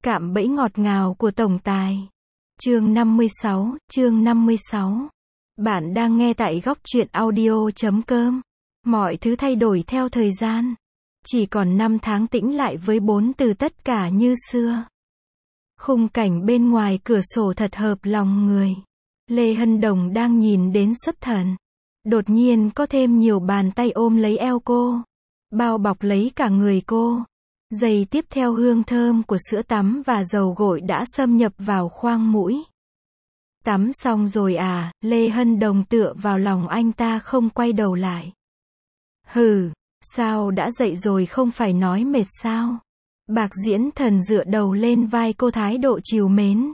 Cạm bẫy ngọt ngào của tổng tài. Chương 56. Bạn đang nghe tại góc truyện audio.com. Mọi thứ thay đổi theo thời gian. Chỉ còn 5 tháng tĩnh lại với 4 từ tất cả như xưa. Khung cảnh bên ngoài cửa sổ thật hợp lòng người. Lê Hân Đồng đang nhìn đến xuất thần. Đột nhiên có thêm nhiều bàn tay ôm lấy eo cô. Bao bọc lấy cả người cô. Giây tiếp theo hương thơm của sữa tắm và dầu gội đã xâm nhập vào khoang mũi. Tắm xong rồi à, Lê Hân Đồng tựa vào lòng anh ta không quay đầu lại. Hừ, sao đã dậy rồi không phải nói mệt sao? Bạc Diễn Thần dựa đầu lên vai cô thái độ trìu mến.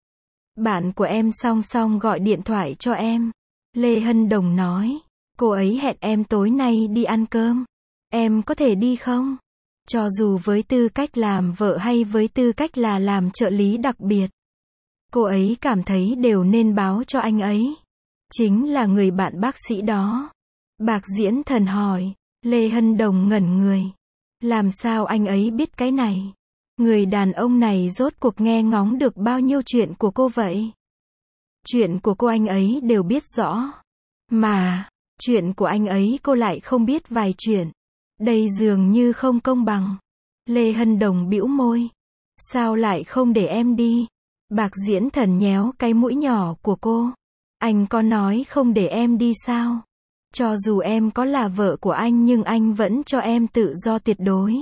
Bạn của em song song gọi điện thoại cho em. Lê Hân Đồng nói, cô ấy hẹn em tối nay đi ăn cơm. Em có thể đi không? Cho dù với tư cách làm vợ hay với tư cách là làm trợ lý đặc biệt. Cô ấy cảm thấy đều nên báo cho anh ấy. Chính là người bạn bác sĩ đó. Bạc Diễn Thần hỏi. Lê Hân Đồng ngẩn người. Làm sao anh ấy biết cái này? Người đàn ông này rốt cuộc nghe ngóng được bao nhiêu chuyện của cô vậy? Chuyện của cô anh ấy đều biết rõ. Mà, chuyện của anh ấy cô lại không biết vài chuyện. Đây dường như không công bằng. Lê Hân Đồng bĩu môi. Sao lại không để em đi? Bạc Diễn Thần nhéo cái mũi nhỏ của cô. Anh có nói không để em đi sao? Cho dù em có là vợ của anh nhưng anh vẫn cho em tự do tuyệt đối.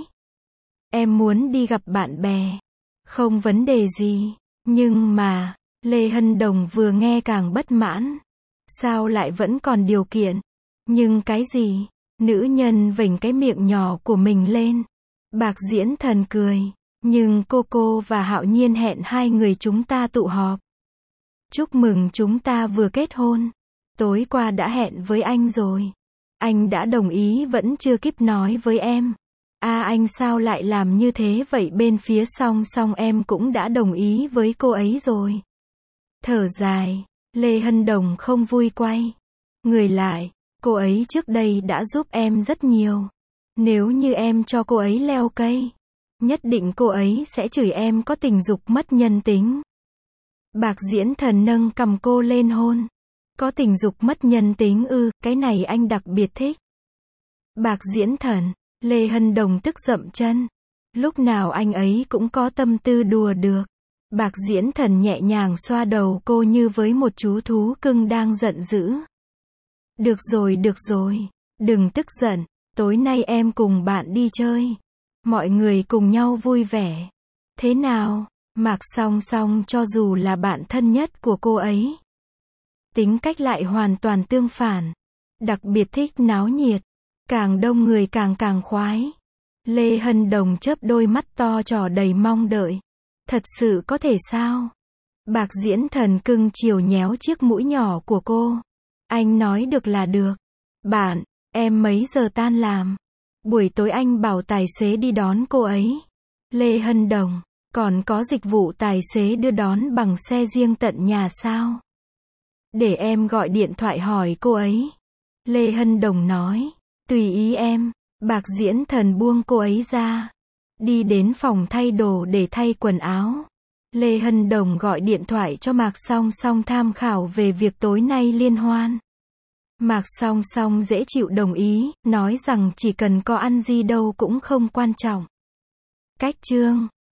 Em muốn đi gặp bạn bè. Không vấn đề gì. Nhưng mà, Lê Hân Đồng vừa nghe càng bất mãn. Sao lại vẫn còn điều kiện? Nhưng cái gì? Nữ nhân vểnh cái miệng nhỏ của mình lên. Bạc Diễn Thần cười. Nhưng cô và Hạo Nhiên hẹn hai người chúng ta tụ họp. Chúc mừng chúng ta vừa kết hôn. Tối qua đã hẹn với anh rồi. Anh đã đồng ý vẫn chưa kịp nói với em. Anh sao lại làm như thế vậy? Bên phía song song em cũng đã đồng ý với cô ấy rồi. Thở dài, Lê Hân Đồng không vui quay người lại. Cô ấy trước đây đã giúp em rất nhiều. Nếu như em cho cô ấy leo cây, nhất định cô ấy sẽ chửi em có tình dục mất nhân tính. Bạc Diễn Thần nâng cằm cô lên hôn. Có tình dục mất nhân tính ư? Cái này anh đặc biệt thích. Bạc Diễn Thần. Lê Hân Đồng tức dậm chân. Lúc nào anh ấy cũng có tâm tư đùa được. Bạc Diễn Thần nhẹ nhàng xoa đầu cô như với một chú thú cưng đang giận dữ. Được rồi, đừng tức giận. Tối nay em cùng bạn đi chơi. Mọi người cùng nhau vui vẻ. Thế nào? Mạc Song Song cho dù là bạn thân nhất của cô ấy, tính cách lại hoàn toàn tương phản. Đặc biệt thích náo nhiệt. Càng đông người càng khoái. Lê Hân Đồng chớp đôi mắt to tròn đầy mong đợi. Thật sự có thể sao? Bạc Diễn Thần cưng chiều nhéo chiếc mũi nhỏ của cô. Anh nói được là được. Bạn, em mấy giờ tan làm? Buổi tối anh bảo tài xế đi đón cô ấy. Lê Hân Đồng, còn có dịch vụ tài xế đưa đón bằng xe riêng tận nhà sao? Để em gọi điện thoại hỏi cô ấy. Lê Hân Đồng nói. Tùy ý em. Bạc Diễn Thần buông cô ấy ra. Đi đến phòng thay đồ để thay quần áo. Lê Hân Đồng gọi điện thoại cho Mạc Song Song tham khảo về việc tối nay liên hoan. Mạc Song Song dễ chịu đồng ý, nói rằng chỉ cần có ăn gì đâu cũng không quan trọng. Cách chương